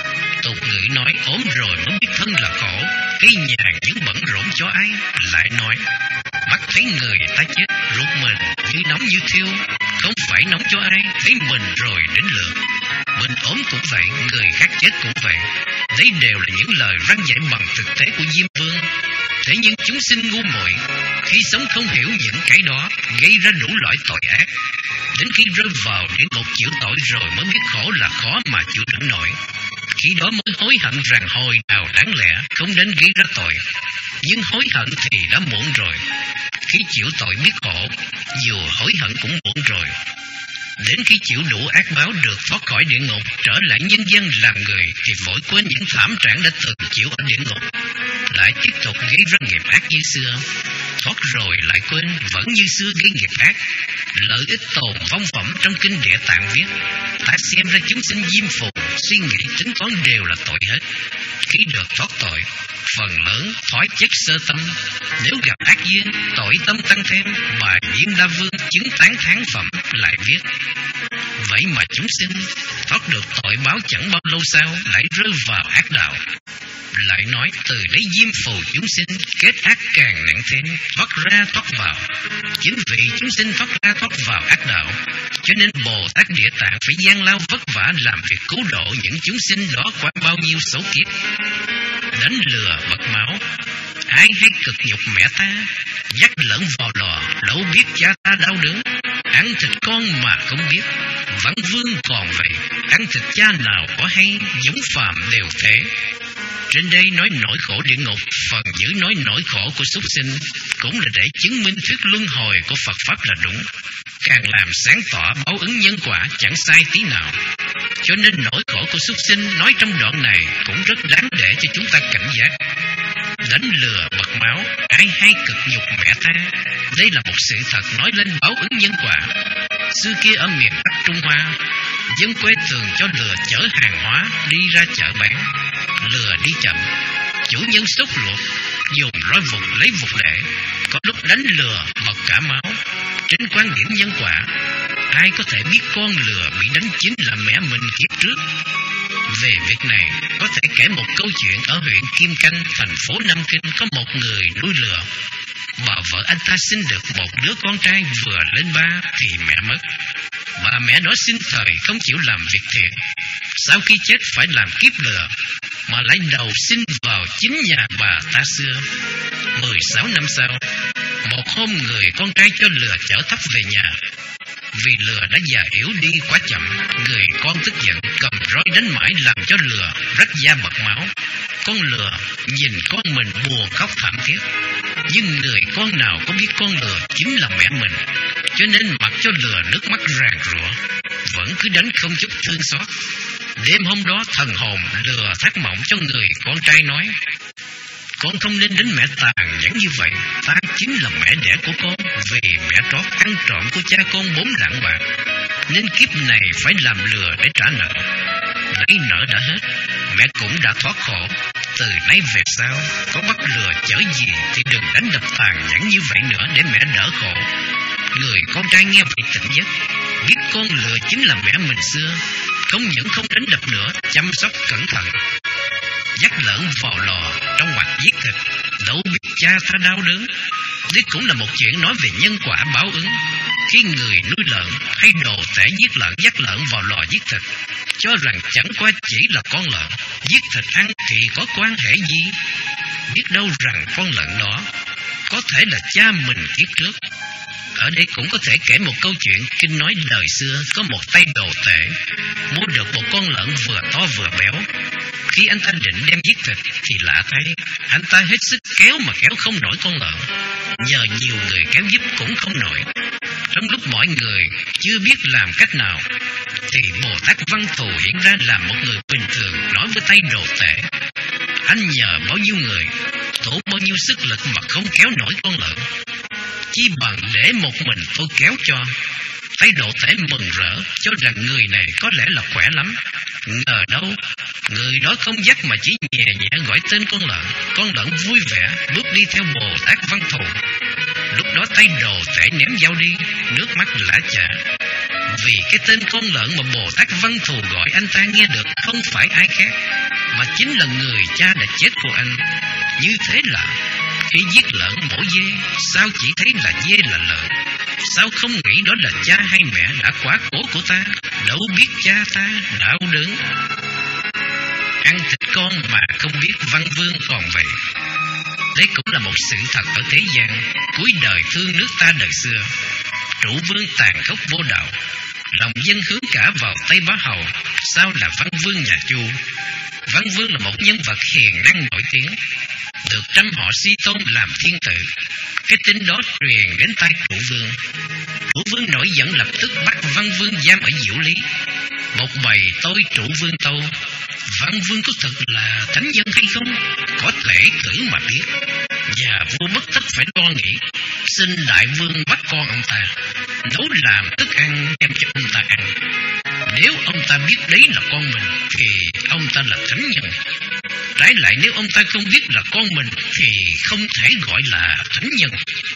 Tục ngữ nói ốm rồi mới biết thân là khổ, cây nhàn những bận rộn cho ai. Lại nói, bắt thấy người ta chết, ruột mình như nóng như thiêu, không phải nóng cho ai, thấy mình rồi đến lượt. Mình ốm cũng vậy, người khác chết cũng vậy. Đấy đều là những lời răn dạy bằng thực tế của Diêm Vương. Thế nhưng chúng sinh ngu muội, khi sống không hiểu những cái đó, gây ra đủ loại tội ác. Đến khi rơi vào địa ngục chịu tội rồi mới biết khổ là khó mà chịu đựng nổi. Khi đó mới hối hận rằng hồi nào đáng lẽ không đến gây ra tội. Nhưng hối hận thì đã muộn rồi. Khi chịu tội biết khổ, dù hối hận cũng muộn rồi. Đến khi chịu đủ ác báo được thoát khỏi địa ngục, trở lại nhân gian làm người, thì vội quên những thảm trạng đã từng chịu ở địa ngục, lại tiếp tục gây ra nghiệp ác như xưa. Thoát rồi lại quên, vẫn như xưa gây nghiệp ác. Lợi ích tồn vong phẩm trong kinh Địa Tạng viết, ta xem ra chúng sinh diêm phù, suy nghĩ tính toán đều là tội hết. Khi được thoát tội, phần lớn thói chết sơ tâm. Nếu gặp ác duyên, tội tâm tăng thêm. Bài Diêm La Vương chứng tán thán phẩm lại viết, vậy mà chúng sinh thoát được tội báo chẳng bao lâu sau lại rơi vào ác đạo. Lại nói từ lấy diêm phù chúng sinh kết ác càng nặng thêm, thoát ra thoát vào. Chính vì chúng sinh thoát ra thoát vào ác đạo, cho nên Bồ Tát Địa Tạng phải gian lao vất vả làm việc cứu độ những chúng sinh đó qua bao nhiêu số kiếp. Đánh lừa bậc máu, ai hay cực nhục mẹ ta, dắt lẫn vào lò, đâu biết cha ta đau đớn. Ăn thịt con mà không biết, vẫn vương còn vậy. Ăn thịt cha nào có hay, giống phàm đều thế. Trên đây nói nỗi khổ địa ngục, phần dưới nói nỗi khổ của súc sinh, cũng là để chứng minh thuyết luân hồi của Phật Pháp là đúng. Càng làm sáng tỏ báo ứng nhân quả chẳng sai tí nào. Cho nên nỗi khổ của súc sinh nói trong đoạn này cũng rất đáng để cho chúng ta cảnh giác. Đánh lừa bậc máu, ai hay cực nhục mẹ ta, đây là một sự thật nói lên báo ứng nhân quả. Xưa kia ở miền Bắc Trung Hoa, dân quê thường cho lừa chở hàng hóa đi ra chợ bán. Lừa đi chậm, chủ nhân sốt ruột, dùng roi vụt lấy vụt để, có lúc đánh lừa bật cả máu. Trên quan điểm nhân quả, ai có thể biết con lừa bị đánh chính là mẹ mình kiếp trước. Về việc này, có thể kể một câu chuyện ở huyện Kim Canh, thành phố Nam Kinh, có một người nuôi lừa. Bà vợ anh ta sinh được một đứa con trai vừa lên ba thì mẹ mất. Bà mẹ đó sinh thời không chịu làm việc thiện, sau khi chết phải làm kiếp lừa, mà lại đầu sinh vào chính nhà bà ta xưa. Mười sáu năm sau, một hôm người con trai cho lừa chở thóc về nhà. Vì lừa đã già yếu đi quá chậm, người con tức giận cầm roi đánh mãi làm cho lừa rách da bật máu. Con lừa nhìn con mình buồn khóc thảm thiết. Nhưng người con nào có biết con lừa chính là mẹ mình, cho nên mặc cho lừa nước mắt ràn rụa, vẫn cứ đánh không chút thương xót. Đêm hôm đó thần hồn lừa thác mộng cho người con trai nói: con không nên đến mẹ tàn nhẫn như vậy. Ta chính là mẹ đẻ của con, vì mẹ trót ăn trộm của cha con bốn lạng bạc, nên kiếp này phải làm lừa để trả nợ. Nãy nợ đã hết, mẹ cũng đã thoát khổ. Từ nay về sau, có bắt lừa chở gì thì đừng đánh đập tàn nhẫn như vậy nữa để mẹ đỡ khổ. Người con trai nghe vậy tỉnh giấc, biết con lừa chính là mẹ mình xưa, không những không đánh đập nữa, chăm sóc cẩn thận. Dắt lợn vào lò trong ngoặc giết thịt, đâu biết cha ta đau đớn. Đây cũng là một chuyện nói về nhân quả báo ứng. Khi người nuôi lợn hay đồ tể giết lợn dắt lợn vào lò giết thịt, cho rằng chẳng qua chỉ là con lợn, giết thịt ăn thì có quan hệ gì? Biết đâu rằng con lợn đó có thể là cha mình kiếp trước. Ở đây cũng có thể kể một câu chuyện kinh nói đời xưa. Có một tay đồ tể mua được một con lợn vừa to vừa béo. Khi anh ta định đem giết thịt thì lạ thay, anh ta hết sức kéo mà kéo không nổi con lợn. Nhờ nhiều người kéo giúp cũng không nổi. Trong lúc mọi người chưa biết làm cách nào, thì Bồ Tát Văn Thù hiện ra làm một người bình thường, nói với tay đồ tể: anh nhờ bao nhiêu người, tốn bao nhiêu sức lực mà không kéo nổi con lợn, chi bằng để một mình tôi kéo cho. Tay đồ tể mừng rỡ, cho rằng người này có lẽ là khỏe lắm. Ngờ đâu người đó không dắt mà chỉ nhẹ nhẹ gọi tên con lợn. Con lợn vui vẻ bước đi theo Bồ Tát Văn Thù. Lúc đó tay đồ tể ném dao đi, nước mắt lã chả. Vì cái tên con lợn mà Bồ Tát Văn Thù gọi anh ta nghe được không phải ai khác, mà chính là người cha đã chết của anh. Như thế là khi giết lợn mổ dê, sao chỉ thấy là dê là lợn? Sao không nghĩ đó là cha hay mẹ đã quá cố của ta? Đâu biết cha ta đau đớn. Ăn thịt con mà không biết văn vương còn vậy. Đây cũng là một sự thật ở thế gian. Cuối đời thương nước ta đời xưa, Trụ vương tàn khốc vô đạo, lòng dân hướng cả vào Tây Bá Hầu. Sao là Văn Vương nhà Chu? Văn Vương là một nhân vật hiền năng nổi tiếng, được trăm họ suy tôn làm thiên tử. Cái tin đó truyền đến tai Trụ Vương. Trụ Vương nổi giận lập tức bắt Văn Vương giam ở Diệu Lý. Một bầy tôi Trụ Vương tâu: Văn Vương có thật là thánh nhân hay không? Có thể thử mà biết. Nhà vua mất tất phải lo nghĩ, xin đại vương bắt con ông ta, nấu làm thức ăn đem cho ông ta ăn. Nếu ông ta biết đấy là con mình thì ông ta là thánh nhân. Trái lại nếu ông ta không biết là con mình thì không thể gọi là thánh nhân.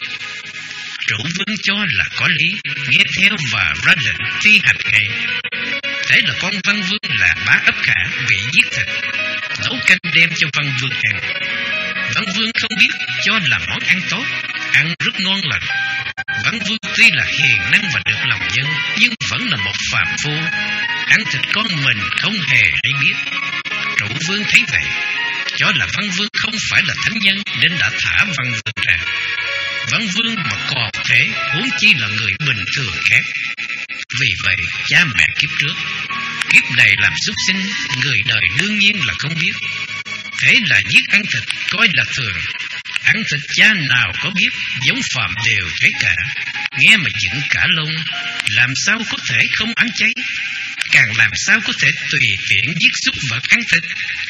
Trụ Vương cho là có lý, nghe theo và ra lệnh thi hành ngay. Thế là con Văn Vương là Bá Ấp Khả bị giết thịt, nấu canh đem cho Văn Vương ăn. Văn Vương không biết, cho là món ăn tốt, ăn rất ngon lành. Văn Vương tuy là hiền năng và được lòng dân, nhưng vẫn là một phàm phu, ăn thịt con mình không hề hay biết. Trụ Vương thấy vậy, cho là Văn Vương không phải là thánh nhân nên đã thả Văn Vương ra. Văn Vương mà còn thế, huống chi là người bình thường khác. Vì vậy cha mẹ kiếp trước, kiếp này làm súc sinh, người đời đương nhiên là không biết. Thế là giết ăn thịt coi là thường. Ăn thịt cha nào có biết, giống phàm đều thế cả. Nghe mà dựng cả lông, làm sao có thể không ăn cháy? Càng làm sao có thể tùy tiện giết súc vật ăn thịt?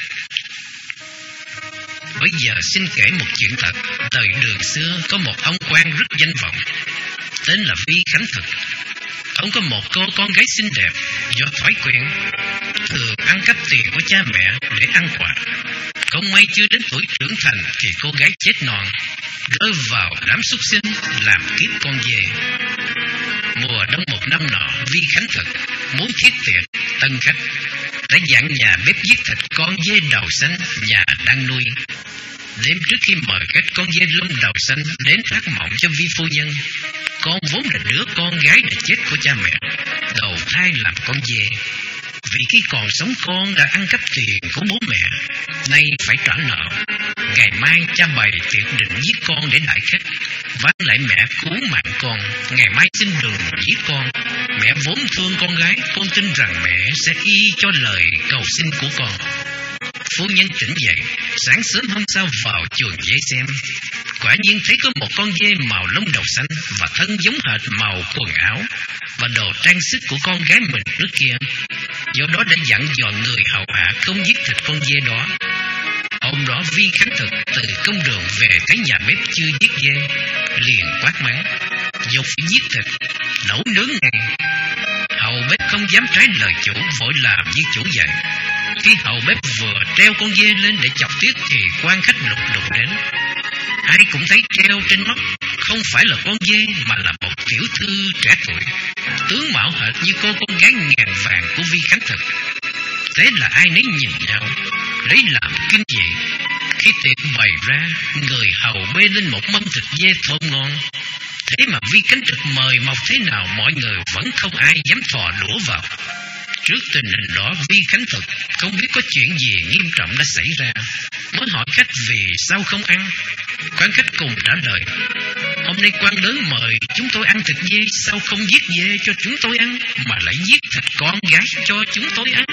Bây giờ xin kể một chuyện thật. Thời Đường xưa có một ông quan rất danh vọng, tên là Vi Khánh Thực. Ông có một cô con gái xinh đẹp, do thói quen thường ăn cắp tiền của cha mẹ để ăn quà. Không may chưa đến tuổi trưởng thành thì cô gái chết non, rơi vào đám súc sinh làm kiếp con dê. Mùa đông một năm nọ, Vi Khánh Thực muốn thiết tiệc tân khách, đã dặn nhà bếp giết thịt con dê đầu xanh nhà đang nuôi. Đêm trước khi mời các con dê lông đầu xanh đến thác mộng cho Vi phu nhân, con vốn là đứa con gái đã chết của cha mẹ, đầu thai làm con dê. Vì khi còn sống con đã ăn cắp tiền của bố mẹ, nay phải trả nợ. Ngày mai cha bày tiệc định giết con để đãi khách. van lại mẹ cứu mạng con, ngày mai xin đừng giết con. Mẹ vốn thương con gái, con tin rằng mẹ sẽ y cho lời cầu xin của con. Phu nhân tỉnh dậy, sáng sớm hôm sau vào chuồng dê xem. Quả nhiên thấy có một con dê màu lông đầu xanh và thân giống hệt màu quần áo và đồ trang sức của con gái mình trước kia. Do đó đã dặn dò người hầu hạ không giết thịt con dê đó. Hôm đó Vi Khánh Thực từ công đường về thấy nhà bếp chưa giết dê, liền quát mắng: "Dục phải giết thịt, nấu nướng ngay." Hầu bếp không dám trái lời chủ, vội làm như chủ dạy. Khi hầu bếp vừa treo con dê lên để chọc tiết thì quan khách lục đục đến. Ai cũng thấy treo trên móc không phải là con dê mà là một tiểu thư trẻ tuổi, tướng mạo hệt như cô con gái ngàn vàng của Vi Khánh Thực. Thế là ai nấy nhìn nhau, lấy làm kinh dị. Khi tiệc bày ra, người hầu bê lên một mâm thịt dê thơm ngon. Thế mà Vi Khánh Thực mời mọc thế nào mọi người vẫn không ai dám thò đũa vào. Trước tình hình đó, Vi Khánh Thực không biết có chuyện gì nghiêm trọng đã xảy ra, mới hỏi khách vì sao không ăn. Quan khách cùng trả lời: "Hôm nay quan lớn mời chúng tôi ăn thịt dê, sao không giết dê cho chúng tôi ăn, mà lại giết thịt con gái cho chúng tôi ăn?"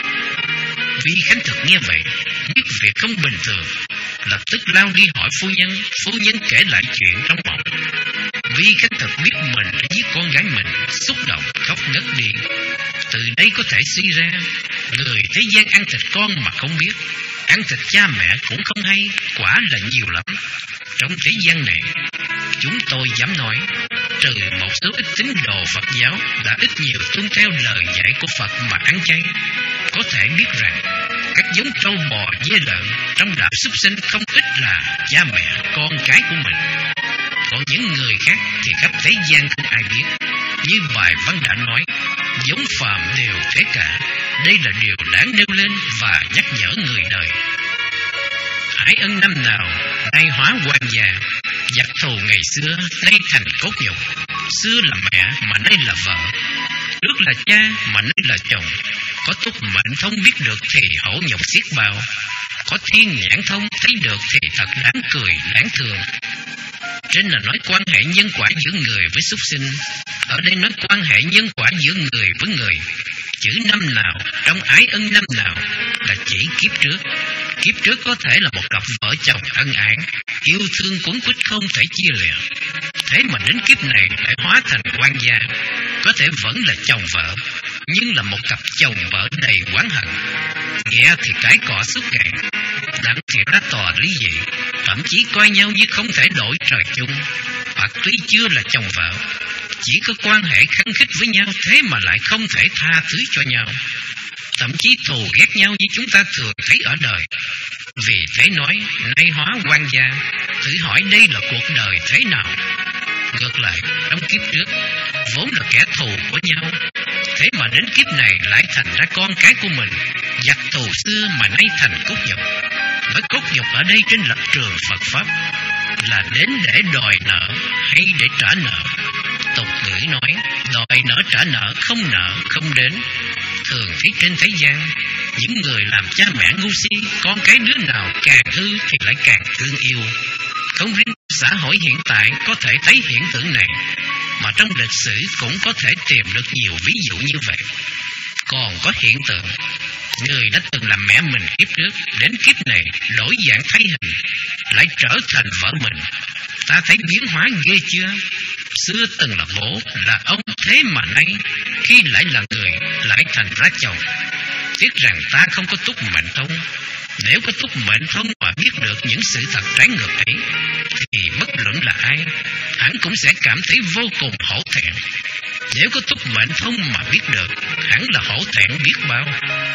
Vi Khánh Thực nghe vậy, biết việc không bình thường, lập tức lao đi hỏi phu nhân. Phu nhân kể lại chuyện trong mộng. Vi Khánh Thực biết mình đã giết con gái mình, xúc động khóc ngất đi. Từ đây có thể suy ra, người thế gian ăn thịt con mà không biết, ăn thịt cha mẹ cũng không hay, quả là nhiều lắm. Trong thế gian này, chúng tôi dám nói, trừ một số ít tín đồ Phật giáo đã ít nhiều tuân theo lời dạy của Phật mà ăn chay, có thể biết rằng các giống trâu bò dê lợn trong đạo súc sinh không ít là cha mẹ con cái của mình. Còn những người khác thì khắp thế gian không ai biết. Như bài văn đã nói, giống phàm đều thế cả. Đây là điều đáng nêu lên và nhắc nhở người đời. Ái ân năm nào nay hóa quan gia, giặc thù ngày xưa nay thành cốt nhục. Xưa là mẹ mà nay là vợ, trước là cha mà nay là chồng. Có túc mệnh thông biết được thì hổ nhục xiết bao, có thiên nhãn thông thấy được thì thật đáng cười đáng thương. Trên là nói quan hệ nhân quả giữa người với súc sinh, ở đây nói quan hệ nhân quả giữa người với người. Chữ năm nào trong ái ân năm nào là chỉ kiếp trước. Kiếp trước có thể là một cặp vợ chồng ân ái, yêu thương cuốn quýt không thể chia lìa. Thế mà đến kiếp này lại hóa thành quan gia, có thể vẫn là chồng vợ, nhưng là một cặp chồng vợ đầy oán hận. Nghe thì cái cọ suốt ngày, đặng thì ra tòa lý dị, thậm chí coi nhau như không thể đổi trời chung. Hoặc tuy chưa là chồng vợ, chỉ có quan hệ khăng khít với nhau, thế mà lại không thể tha thứ cho nhau, thậm chí thù ghét nhau như chúng ta thường thấy ở đời. Vì thế nói nay hóa quan gia, thử hỏi đây là cuộc đời thế nào? Ngược lại, trong kiếp trước vốn là kẻ thù của nhau, thế mà đến kiếp này lại thành ra con cái của mình. Giặc thù xưa mà nay thành cốt nhục. Nói cốt nhục ở đây trên lập trường Phật Pháp là đến để đòi nợ hay để trả nợ. Tục ngữ nói đòi nợ trả nợ, không nợ không đến. Thường thấy trên thế gian, những người làm cha mẹ ngu si, con cái đứa nào càng hư thì lại càng thương yêu. Không riêng xã hội hiện tại có thể thấy hiện tượng này, mà trong lịch sử cũng có thể tìm được nhiều ví dụ như vậy. Còn có hiện tượng người đã từng làm mẹ mình kiếp trước, đến kiếp này đổi dạng thay hình, lại trở thành vợ mình. Ta thấy biến hóa ghê chưa? Xưa từng là bố, là ông, thế mà nay khi lại là người, lại thành ra chồng. Tiếc rằng ta không có túc mệnh thông. Nếu có túc mệnh thông mà biết được những sự thật trái ngược ấy, thì bất luận là ai, hắn cũng sẽ cảm thấy vô cùng hổ thẹn. Nếu có túc mệnh thông mà biết được, hắn là hổ thẹn biết bao.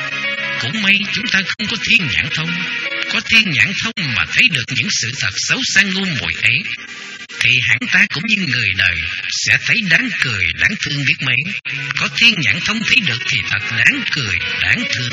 Cũng may chúng ta không có thiên nhãn thông. Có thiên nhãn thông mà thấy được những sự thật xấu xa ngu muội ấy, thì hẳn ta cũng như người đời sẽ thấy đáng cười đáng thương biết mấy. Có thiên nhãn thông thấy được thì thật đáng cười đáng thương.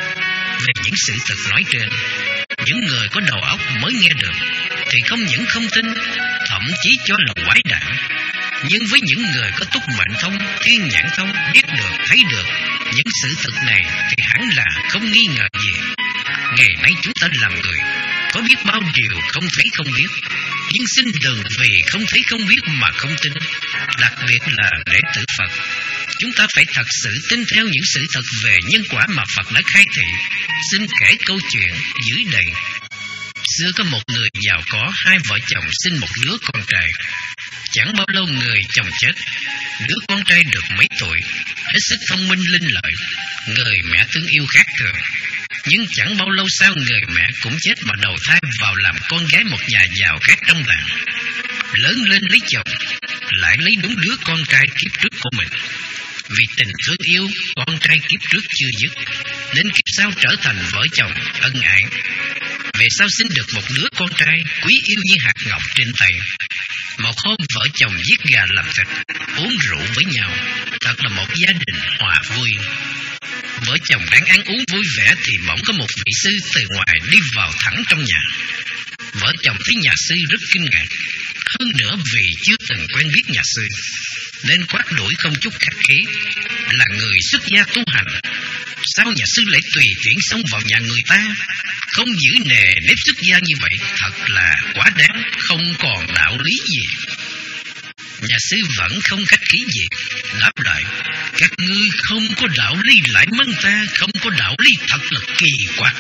Về những sự thật nói trên, những người có đầu óc mới nghe được thì không những không tin, thậm chí cho là quái đản. Nhưng với những người có túc mệnh thông, thiên nhãn thông, biết được, thấy được những sự thật này thì hẳn là không nghi ngờ gì. Ngày nay chúng ta làm người có biết bao điều không thấy không biết. Nhưng xin đừng vì không thấy không biết mà không tin. Đặc biệt là đệ tử Phật, chúng ta phải thật sự tin theo những sự thật về nhân quả mà Phật đã khai thị. Xin kể câu chuyện dưới đây. Xưa có một người giàu có, hai vợ chồng sinh một đứa con trai. Chẳng bao lâu người chồng chết. Đứa con trai được mấy tuổi, hết sức thông minh linh lợi. Người mẹ thương yêu khác thường. Nhưng chẳng bao lâu sau người mẹ cũng chết mà đầu thai vào làm con gái một nhà giàu khác trong làng. Lớn lên lấy chồng, lại lấy đúng đứa con trai kiếp trước của mình. Vì tình thương yêu con trai kiếp trước chưa dứt, đến kiếp sau trở thành vợ chồng ân ái. Về sau sinh được một đứa con trai quý yêu như hạt ngọc trên tay. Một hôm vợ chồng giết gà làm thịt, uống rượu với nhau, thật là một gia đình hòa vui. Vợ chồng đang ăn uống vui vẻ thì bỗng có một vị sư từ ngoài đi vào thẳng trong nhà. Vợ chồng thấy nhà sư rất kinh ngạc, hơn nữa vì chưa từng quen biết nhà sư nên quát đuổi không chút khách khí. Là người xuất gia tu hành, sao nhà sư lại tùy tiện xông vào nhà người ta, không giữ nề nếp xuất gia như vậy, thật là quá đáng, không còn đạo lý gì. Nhà sư vẫn không khách khí gì, đáp lại: các ngươi không có đạo lý lại mắng ta, không có đạo lý thật là kỳ quặc.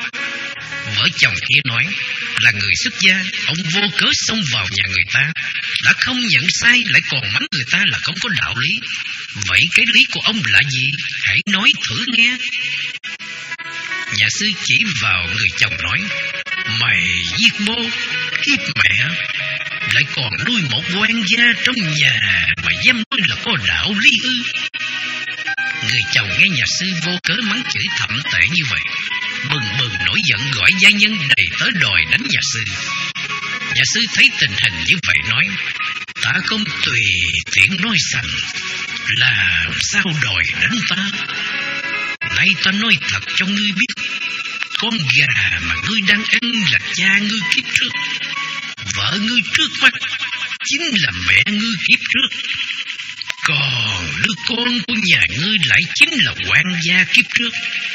Vợ chồng kia nói: là người xuất gia, ông vô cớ xông vào nhà người ta, đã không nhận sai lại còn mắng người ta là không có đạo lý. Vậy cái lý của ông là gì? Hãy nói thử nghe. Nhà sư chỉ vào người chồng nói: mày giết mô, kiếp mẹ, lại còn nuôi một quan gia trong nhà mà dám nói là có đạo lý ư? Người chồng nghe nhà sư vô cớ mắng chửi thậm tệ như vậy, bừng bừng nổi giận gọi gia nhân đầy tới đòi đánh nhà sư. Nhà sư thấy tình hình như vậy nói: ta không tùy tiện nói sằng, làm sao đòi đánh ta? Nay ta nói thật cho ngươi biết, con gà mà ngươi đang ăn là cha ngươi kiếp trước, vợ ngươi trước mắt chính là mẹ ngươi kiếp trước, còn đứa con của nhà ngươi lại chính là quan gia kiếp trước.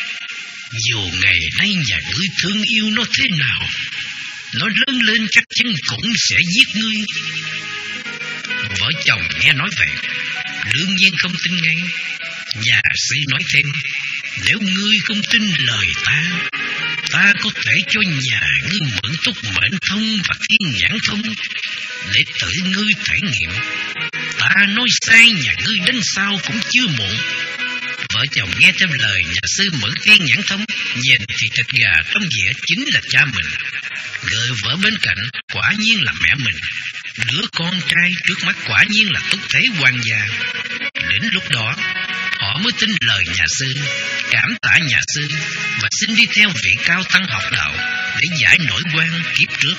Dù ngày nay nhà ngươi thương yêu nó thế nào, nó lớn lên chắc chắn cũng sẽ giết ngươi. Vợ chồng nghe nói vậy, đương nhiên không tin ngay. Nhà sư nói thêm: nếu ngươi không tin lời ta, ta có thể cho nhà ngươi mượn túc mệnh thông và thiên nhãn thông để tự ngươi trải nghiệm. Ta nói sai nhà ngươi đến sau cũng chưa muộn. Vợ chồng nghe theo lời nhà sư mượn thiên nhãn thông, nhìn thì thịt gà trong dĩa chính là cha mình, người vợ bên cạnh quả nhiên là mẹ mình, đứa con trai trước mắt quả nhiên là túc thế quan gia. Đến lúc đó họ mới tin lời nhà sư, cảm tạ nhà sư và xin đi theo vị cao tăng học đạo để giải nỗi oan kiếp trước.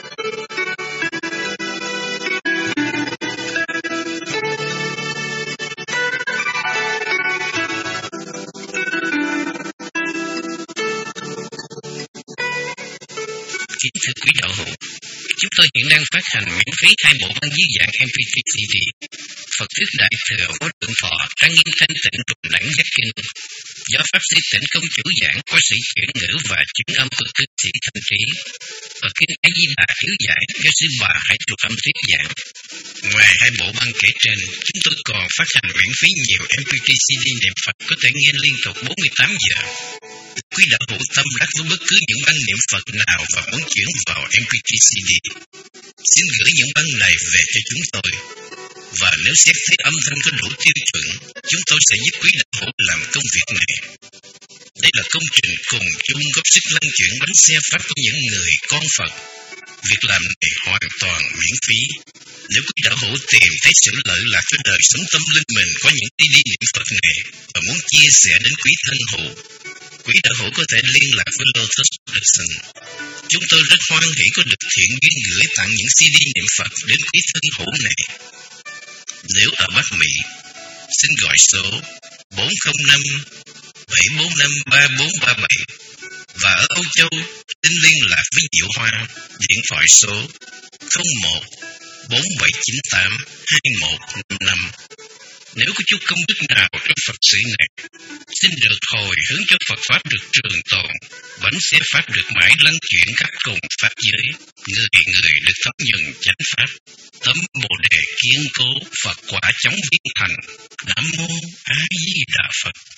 Kính thưa quý đạo hữu, chúng tôi hiện đang phát hành miễn phí hai bộ băng dưới dạng em pê ba xê đê: Phật thuyết Đại Thừa Vô Lượng Thọ Trang Nghiêm Thanh Tịnh Trùng Đẳng Giác Kinh, do pháp sư Tịnh Công chủ giảng, có sĩ chuyển ngữ và chuyển âm của cư sĩ Thanh Trí, và kinh A Di Đà chiếu giải do sư Bà Hải Trục Âm thuyết giảng. Ngoài hai bộ băng kể trên, chúng tôi còn phát hành miễn phí nhiều em pê ba xê đê niệm Phật có thể nghe liên tục bốn mươi tám giờ. Quý đạo hữu tâm đắc với bất cứ những băng niệm Phật nào và muốn chuyển vào em pê ba xê đê, xin gửi những băng này về cho chúng tôi. Và nếu xét thấy âm thanh có đủ tiêu chuẩn, chúng tôi sẽ giúp quý đạo hữu làm công việc này. Đây là công trình cùng chung góp sức lăn chuyển bánh xe Pháp của những người con Phật. Việc làm này hoàn toàn miễn phí. Nếu quý đạo hữu tìm thấy sự lợi lạc cho đời sống tâm linh mình qua những đi đi niệm Phật này và muốn chia sẻ đến quý thân hữu, quý đạo hữu có thể liên lạc với Lotus Production. Chúng tôi rất hoan hỷ có được thiện duyên gửi tặng những xê đê niệm Phật đến quý thân hữu này. Nếu ở Bắc Mỹ, xin gọi số bốn không năm bảy bốn năm ba bốn ba bảy, và ở Âu Châu xin liên lạc với Diệu Hoa, điện thoại số không một bốn bảy chín tám hai một năm năm. Nếu có chút công đức nào trong Phật sự này, xin được hồi hướng cho Phật Pháp được trường tồn, bánh xe Pháp được mãi lân chuyển khắp cùng Pháp giới, người người được thấm nhuần chánh Pháp, tâm Bồ Đề kiên cố, Phật quả chóng viên thành. Nam Mô A Di Đà Phật.